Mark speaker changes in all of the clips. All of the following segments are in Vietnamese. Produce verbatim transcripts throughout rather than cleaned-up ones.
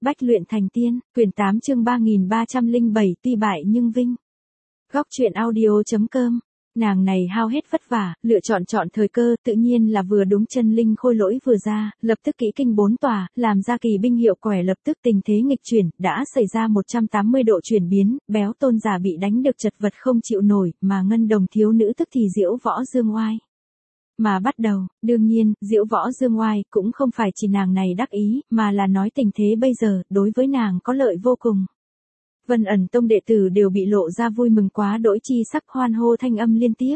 Speaker 1: Bách luyện thành tiên, quyển tám chương ba nghìn ba trăm lẻ bảy tuy bại nhưng vinh. Góc truyện audio.com. Nàng này hao hết vất vả, lựa chọn chọn thời cơ, tự nhiên là vừa đúng chân linh khôi lỗi vừa ra, lập tức kỹ kinh bốn tòa, làm ra kỳ binh hiệu quẻ, lập tức tình thế nghịch chuyển, đã xảy ra một trăm tám mươi độ chuyển biến, béo tôn giả bị đánh được chật vật không chịu nổi, mà ngân đồng thiếu nữ tức thì diễu võ dương oai. Mà bắt đầu, đương nhiên, diễu võ dương oai cũng không phải chỉ nàng này đắc ý, mà là nói tình thế bây giờ, đối với nàng có lợi vô cùng. Vân ẩn tông đệ tử đều bị lộ ra vui mừng quá đỗi chi sắc, hoan hô thanh âm liên tiếp.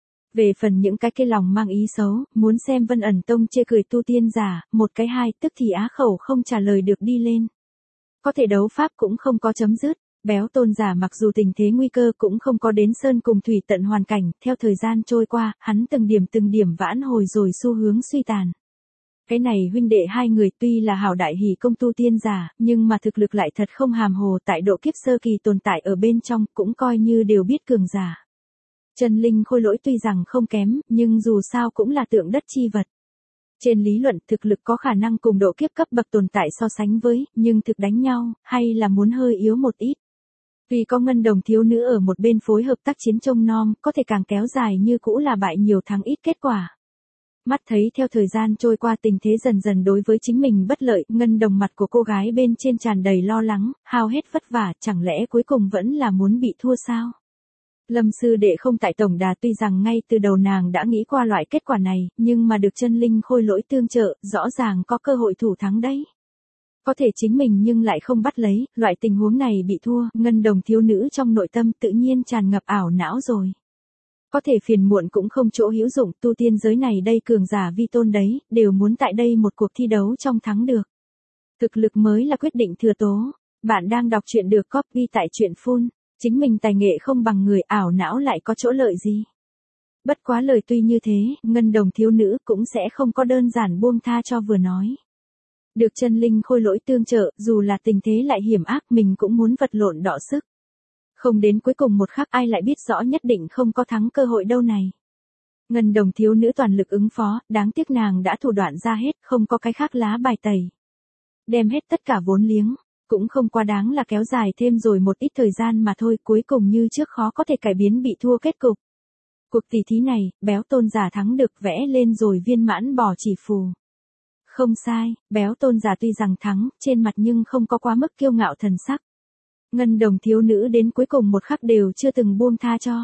Speaker 1: Về phần những cái kia lòng mang ý xấu, muốn xem Vân ẩn tông chê cười tu tiên giả, một cái hai, tức thì á khẩu không trả lời được đi lên. Có thể đấu pháp cũng không có chấm dứt, béo tôn giả mặc dù tình thế nguy cơ cũng không có đến sơn cùng thủy tận hoàn cảnh, theo thời gian trôi qua, hắn từng điểm từng điểm vãn hồi rồi xu hướng suy tàn. Cái này huynh đệ hai người tuy là hảo đại hỷ công tu tiên giả, nhưng mà thực lực lại thật không hàm hồ, tại độ kiếp sơ kỳ tồn tại ở bên trong, cũng coi như đều biết cường giả. Chân linh khôi lỗi tuy rằng không kém, nhưng dù sao cũng là tượng đất chi vật. Trên lý luận thực lực có khả năng cùng độ kiếp cấp bậc tồn tại so sánh với, nhưng thực đánh nhau, hay là muốn hơi yếu một ít. Vì có ngân đồng thiếu nữ ở một bên phối hợp tác chiến trông nom, có thể càng kéo dài như cũ là bại nhiều thắng ít kết quả. Mắt thấy theo thời gian trôi qua tình thế dần dần đối với chính mình bất lợi, ngân đồng mặt của cô gái bên trên tràn đầy lo lắng, hao hết vất vả, chẳng lẽ cuối cùng vẫn là muốn bị thua sao? Lâm sư đệ không tại tổng đà, tuy rằng ngay từ đầu nàng đã nghĩ qua loại kết quả này, nhưng mà được chân linh khôi lỗi tương trợ, rõ ràng có cơ hội thủ thắng đấy. Có thể chính mình nhưng lại không bắt lấy, loại tình huống này bị thua, ngân đồng thiếu nữ trong nội tâm tự nhiên tràn ngập ảo não rồi. Có thể phiền muộn cũng không chỗ hữu dụng, tu tiên giới này đây cường giả vi tôn đấy, đều muốn tại đây một cuộc thi đấu trong thắng được. Thực lực mới là quyết định thừa tố. Bạn đang đọc truyện được copy tại truyện phun, chính mình tài nghệ không bằng người, ảo não lại có chỗ lợi gì. Bất quá lời tuy như thế, ngân đồng thiếu nữ cũng sẽ không có đơn giản buông tha cho vừa nói. Được chân linh khôi lỗi tương trợ, dù là tình thế lại hiểm ác mình cũng muốn vật lộn đọ sức. Không đến cuối cùng một khắc ai lại biết rõ nhất định không có thắng cơ hội đâu này. Ngân đồng thiếu nữ toàn lực ứng phó, đáng tiếc nàng đã thủ đoạn ra hết, không có cái khác lá bài tẩy. Đem hết tất cả vốn liếng, cũng không quá đáng là kéo dài thêm rồi một ít thời gian mà thôi, cuối cùng như trước khó có thể cải biến bị thua kết cục. Cuộc tỷ thí này, béo tôn giả thắng được vẽ lên rồi viên mãn bỏ chỉ phù. Không sai, béo tôn giả tuy rằng thắng, trên mặt nhưng không có quá mức kiêu ngạo thần sắc. Ngân đồng thiếu nữ đến cuối cùng một khắc đều chưa từng buông tha cho.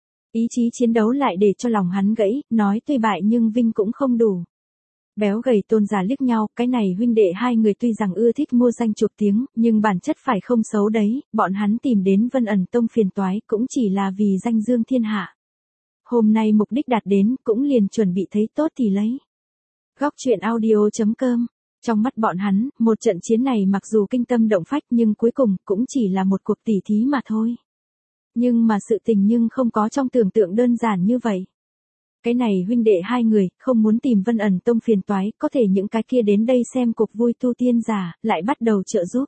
Speaker 1: Ý chí chiến đấu lại để cho lòng hắn gãy, nói tuy bại nhưng vinh cũng không đủ. Béo gầy tôn giả liếc nhau, cái này huynh đệ hai người tuy rằng ưa thích mua danh chuộc tiếng, nhưng bản chất phải không xấu đấy, bọn hắn tìm đến Vân ẩn tông phiền toái cũng chỉ là vì danh dương thiên hạ. Hôm nay mục đích đạt đến, cũng liền chuẩn bị thấy tốt thì lấy. Góc truyện audio.com. Trong mắt bọn hắn, một trận chiến này mặc dù kinh tâm động phách nhưng cuối cùng cũng chỉ là một cuộc tỉ thí mà thôi. Nhưng mà sự tình nhưng không có trong tưởng tượng đơn giản như vậy. Cái này huynh đệ hai người, không muốn tìm Vân ẩn tông phiền toái, có thể những cái kia đến đây xem cuộc vui tu tiên giả, lại bắt đầu trợ giúp.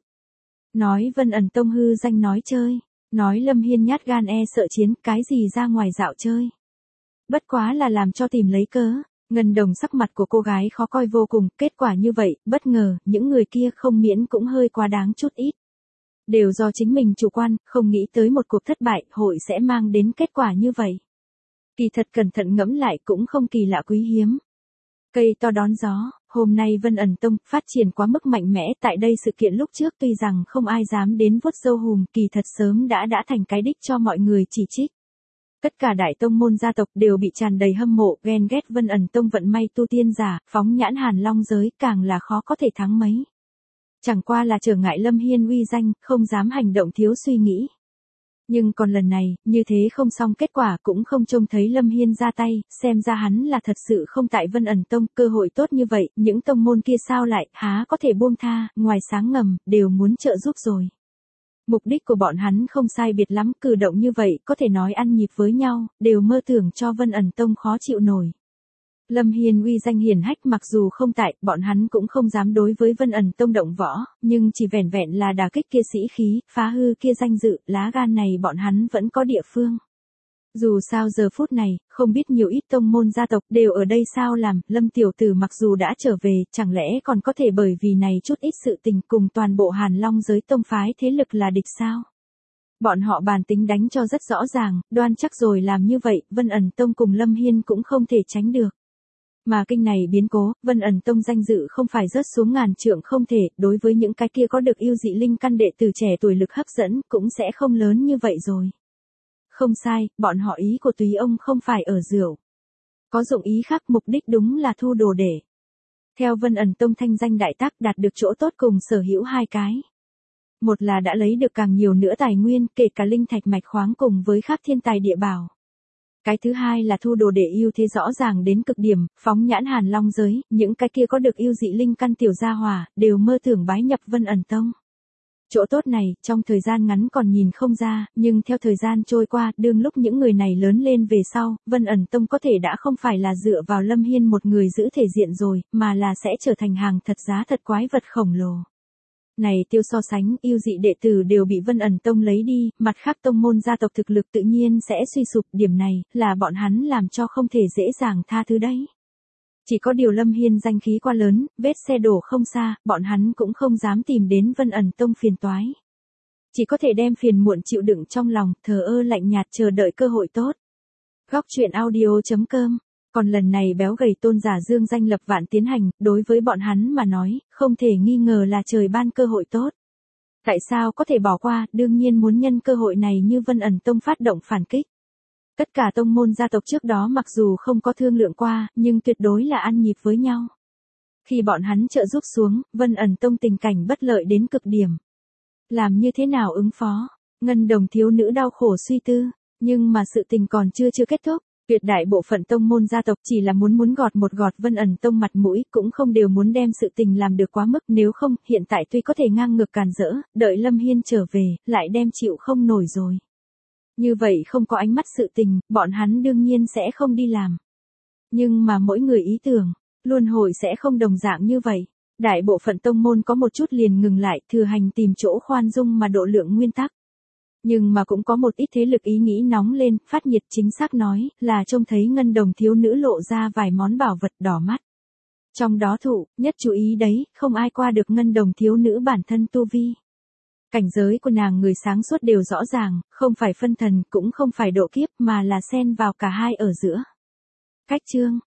Speaker 1: Nói Vân ẩn tông hư danh nói chơi, nói Lâm Hiên nhát gan e sợ chiến, cái gì ra ngoài dạo chơi. Bất quá là làm cho tìm lấy cớ. Ngân đồng sắc mặt của cô gái khó coi vô cùng, kết quả như vậy, bất ngờ, những người kia không miễn cũng hơi quá đáng chút ít. Đều do chính mình chủ quan, không nghĩ tới một cuộc thất bại, hội sẽ mang đến kết quả như vậy. Kỳ thật cẩn thận ngẫm lại cũng không kỳ lạ quý hiếm. Cây to đón gió, hôm nay Vân ẩn tông phát triển quá mức mạnh mẽ, tại đây sự kiện lúc trước tuy rằng không ai dám đến vuốt râu hùm, kỳ thật sớm đã đã thành cái đích cho mọi người chỉ trích. Tất cả đại tông môn gia tộc đều bị tràn đầy hâm mộ, ghen ghét Vân ẩn tông vận may tu tiên giả, phóng nhãn Hàn Long giới, càng là khó có thể thắng mấy. Chẳng qua là trở ngại Lâm Hiên uy danh, không dám hành động thiếu suy nghĩ. Nhưng còn lần này, như thế không xong, kết quả cũng không trông thấy Lâm Hiên ra tay, xem ra hắn là thật sự không tại Vân ẩn tông, cơ hội tốt như vậy, những tông môn kia sao lại, há có thể buông tha, ngoài sáng ngầm, đều muốn trợ giúp rồi. Mục đích của bọn hắn không sai biệt lắm, cử động như vậy, có thể nói ăn nhịp với nhau, đều mơ tưởng cho Vân ẩn tông khó chịu nổi. Lâm Hiên uy danh hiển hách mặc dù không tại, bọn hắn cũng không dám đối với Vân ẩn tông động võ, nhưng chỉ vẻn vẹn là đả kích kia sĩ khí, phá hư kia danh dự, lá gan này bọn hắn vẫn có địa phương. Dù sao giờ phút này, không biết nhiều ít tông môn gia tộc đều ở đây sao làm, Lâm tiểu tử mặc dù đã trở về, chẳng lẽ còn có thể bởi vì này chút ít sự tình cùng toàn bộ Hàn Long giới tông phái thế lực là địch sao? Bọn họ bàn tính đánh cho rất rõ ràng, đoan chắc rồi làm như vậy, Vân ẩn tông cùng Lâm Hiên cũng không thể tránh được. Mà kinh này biến cố, Vân ẩn tông danh dự không phải rớt xuống ngàn trượng không thể, đối với những cái kia có được yêu dị linh căn đệ tử trẻ tuổi lực hấp dẫn, cũng sẽ không lớn như vậy rồi. Không sai, bọn họ ý của Túy ông không phải ở rượu. Có dụng ý khác, mục đích đúng là thu đồ để. Theo Vân ẩn tông thanh danh đại tác đạt được chỗ tốt cùng sở hữu hai cái. Một là đã lấy được càng nhiều nữa tài nguyên, kể cả linh thạch mạch khoáng cùng với khác thiên tài địa bảo. Cái thứ hai là thu đồ để ưu thế rõ ràng đến cực điểm, phóng nhãn Hàn Long giới, những cái kia có được yêu dị linh căn tiểu gia hỏa, đều mơ tưởng bái nhập Vân ẩn tông. Chỗ tốt này, trong thời gian ngắn còn nhìn không ra, nhưng theo thời gian trôi qua, đương lúc những người này lớn lên về sau, Vân ẩn tông có thể đã không phải là dựa vào Lâm Hiên một người giữ thể diện rồi, mà là sẽ trở thành hàng thật giá thật quái vật khổng lồ. Này tiêu so sánh, yêu dị đệ tử đều bị Vân ẩn tông lấy đi, mặt khác tông môn gia tộc thực lực tự nhiên sẽ suy sụp, điểm này, là bọn hắn làm cho không thể dễ dàng tha thứ đấy. Chỉ có điều Lâm Hiên danh khí quá lớn, vết xe đổ không xa, bọn hắn cũng không dám tìm đến Vân ẩn tông phiền toái. Chỉ có thể đem phiền muộn chịu đựng trong lòng, thờ ơ lạnh nhạt chờ đợi cơ hội tốt. Góc truyện audio chấm com. Còn lần này béo gầy tôn giả dương danh lập vạn tiến hành, đối với bọn hắn mà nói, không thể nghi ngờ là trời ban cơ hội tốt. Tại sao có thể bỏ qua, đương nhiên muốn nhân cơ hội này như Vân ẩn tông phát động phản kích. Tất cả tông môn gia tộc trước đó mặc dù không có thương lượng qua, nhưng tuyệt đối là ăn nhịp với nhau. Khi bọn hắn trợ giúp xuống, Vân ẩn tông tình cảnh bất lợi đến cực điểm. Làm như thế nào ứng phó? Ngân đồng thiếu nữ đau khổ suy tư, nhưng mà sự tình còn chưa chưa kết thúc. Tuyệt đại bộ phận tông môn gia tộc chỉ là muốn muốn gọt một gọt Vân ẩn tông mặt mũi, cũng không đều muốn đem sự tình làm được quá mức, nếu không, hiện tại tuy có thể ngang ngược càn rỡ, đợi Lâm Hiên trở về, lại đem chịu không nổi rồi. Như vậy không có ánh mắt sự tình, bọn hắn đương nhiên sẽ không đi làm. Nhưng mà mỗi người ý tưởng, luân hồi sẽ không đồng dạng như vậy. Đại bộ phận tông môn có một chút liền ngừng lại, thừa hành tìm chỗ khoan dung mà độ lượng nguyên tắc. Nhưng mà cũng có một ít thế lực ý nghĩ nóng lên, phát nhiệt chính xác nói, là trông thấy ngân đồng thiếu nữ lộ ra vài món bảo vật đỏ mắt. Trong đó thụ, nhất chú ý đấy, không ai qua được ngân đồng thiếu nữ bản thân tu vi. Cảnh giới của nàng người sáng suốt đều rõ ràng, không phải phân thần, cũng không phải độ kiếp, mà là xen vào cả hai ở giữa. Cách chương,